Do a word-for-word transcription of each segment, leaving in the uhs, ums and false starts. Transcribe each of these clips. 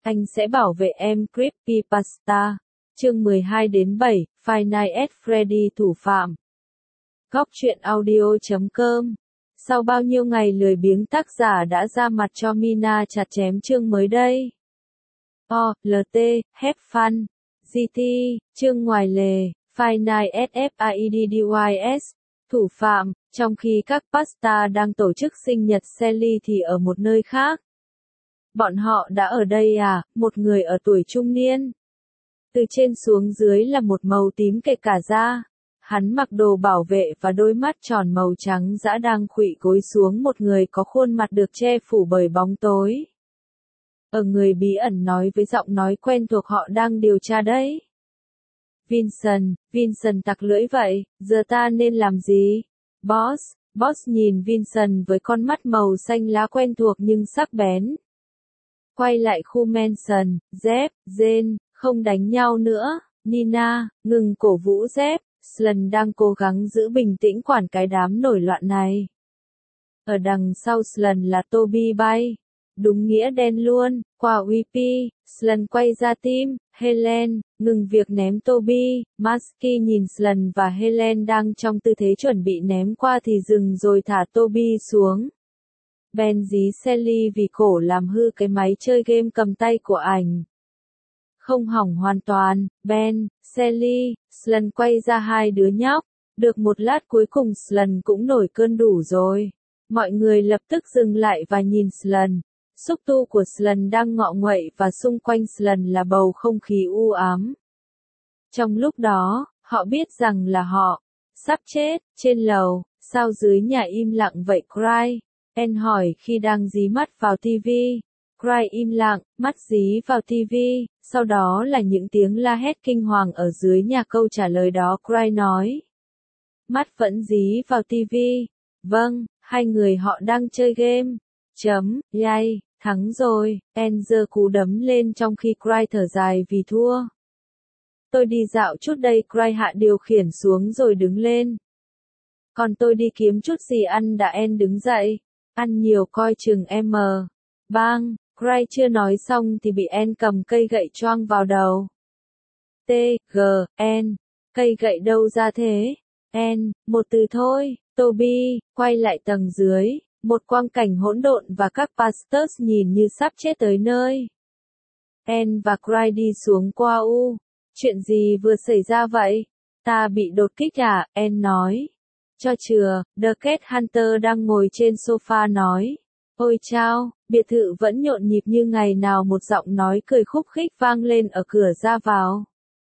Anh sẽ bảo vệ em Creepypasta. Chương mười hai đến bảy, Five Nights at Freddy thủ phạm. Góc truyện audio chấm com. Sau bao nhiêu ngày lười biếng tác giả đã ra mặt cho Mina chặt chém chương mới đây. O, lờ tê, have fun. giê tê, chương ngoài lề, Five Nights at Freddy's. Thủ phạm, trong khi các pasta đang tổ chức sinh nhật Sally thì ở một nơi khác. Bọn họ đã ở đây à, một người ở tuổi trung niên. Từ trên xuống dưới là một màu tím kể cả da. Hắn mặc đồ bảo vệ và đôi mắt tròn màu trắng dã đang khuỵu gối xuống một người có khuôn mặt được che phủ bởi bóng tối. Ở người bí ẩn nói với giọng nói quen thuộc họ đang điều tra đấy. Vincent, Vincent tặc lưỡi vậy, giờ ta nên làm gì? Boss, Boss nhìn Vincent với con mắt màu xanh lá quen thuộc nhưng sắc bén. Quay lại khu Manson, Dép, Jane, không đánh nhau nữa, Nina, ngừng cổ vũ Dép, Slan đang cố gắng giữ bình tĩnh quản cái đám nổi loạn này. Ở đằng sau Slan là Toby bay. Đúng nghĩa đen luôn, qua u pê, Slan quay ra tim, Helen, ngừng việc ném Toby, Masky nhìn Slan và Helen đang trong tư thế chuẩn bị ném qua thì dừng rồi thả Toby xuống. Ben dí Sally vì cổ làm hư cái máy chơi game cầm tay của ảnh. Không hỏng hoàn toàn, Ben, Sally, Slan quay ra hai đứa nhóc. Được một lát cuối cùng Slan cũng nổi cơn đủ rồi. Mọi người lập tức dừng lại và nhìn Slan. Xúc tu của Slan đang ngọ nguậy và xung quanh Slan là bầu không khí u ám. Trong lúc đó, họ biết rằng là họ sắp chết. Trên lầu, sao dưới nhà im lặng vậy Cry? Anne hỏi khi đang dí mắt vào tivi. Cry im lặng, mắt dí vào tivi, sau đó là những tiếng la hét kinh hoàng ở dưới nhà. Câu trả lời đó Cry nói. Mắt vẫn dí vào tivi. Vâng, hai người họ đang chơi game. Chấm, yay, thắng rồi. Anne giơ cú đấm lên trong khi Cry thở dài vì thua. Tôi đi dạo chút đây. Cry hạ điều khiển xuống rồi đứng lên. Còn tôi đi kiếm chút gì ăn đã. Anne đứng dậy. Ăn nhiều coi chừng em. Bang, Cry chưa nói xong thì bị Anne cầm cây gậy choang vào đầu. T, G, N, cây gậy đâu ra thế? N, một từ thôi. Toby, quay lại tầng dưới. Một quang cảnh hỗn độn và các pastors nhìn như sắp chết tới nơi. Anne và Cry đi xuống qua u. Chuyện gì vừa xảy ra vậy? Ta bị đột kích à? Anne nói. Cho chừa, The Cat Hunter đang ngồi trên sofa nói. Ôi chao, biệt thự vẫn nhộn nhịp như ngày nào. Một giọng nói cười khúc khích vang lên ở cửa ra vào.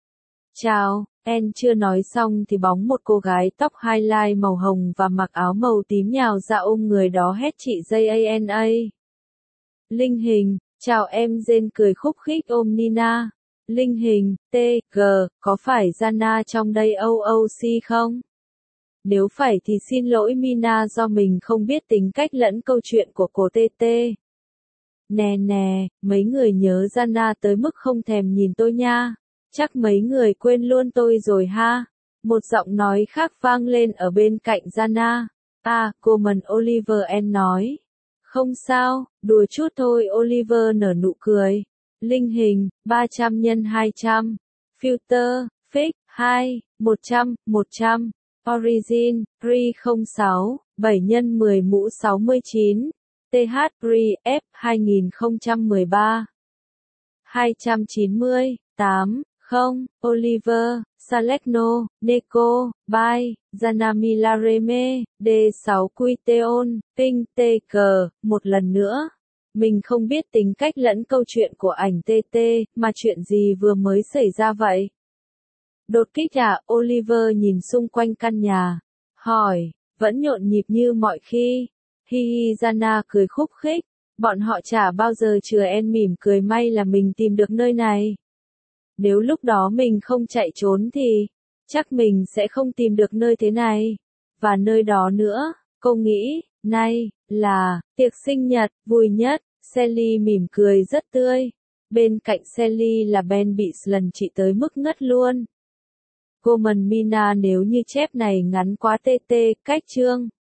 Chào, Anne chưa nói xong thì bóng một cô gái tóc highlight màu hồng và mặc áo màu tím nhào ra ôm người đó hét chị Jana. Linh hình, chào em. Jane cười khúc khích ôm Nina. Linh hình, T, G, có phải Jana trong đây o o xê không? Nếu phải thì xin lỗi Mina do mình không biết tính cách lẫn câu chuyện của cô tê tê. Nè nè, mấy người nhớ Jana tới mức không thèm nhìn tôi nha. Chắc mấy người quên luôn tôi rồi ha. Một giọng nói khác vang lên ở bên cạnh Jana. À, cô Mần Oliver. Anne nói. Không sao, đùa chút thôi. Oliver nở nụ cười. Linh hình, ba trăm nhân hai trăm. Filter, Fix, hai, một trăm, một trăm. Origin, ba không sáu, bảy nhân mười mũ sáu mươi chín. tê hát Pre, F, hai không một ba. hai trăm chín mươi, tám, không, Oliver, Salecno, Neko, Bai, Janamilareme, D sáu Quiteon, Ping, tê cờ, một lần nữa. Mình không biết tính cách lẫn câu chuyện của ảnh tê tê, mà chuyện gì vừa mới xảy ra vậy? Đột kích à? Oliver nhìn xung quanh căn nhà. Hỏi, vẫn nhộn nhịp như mọi khi. Hi hi. Jana cười khúc khích. Bọn họ chả bao giờ chừa. Anne mỉm cười. May là mình tìm được nơi này. Nếu lúc đó mình không chạy trốn thì, chắc mình sẽ không tìm được nơi thế này. Và nơi đó nữa. Cô nghĩ, nay, là, tiệc sinh nhật, vui nhất. Sally mỉm cười rất tươi. Bên cạnh Sally là Ben bị Slan trị tới mức ngất luôn. Cô Mần Mina nếu như chép này ngắn quá tê tê, cách chương.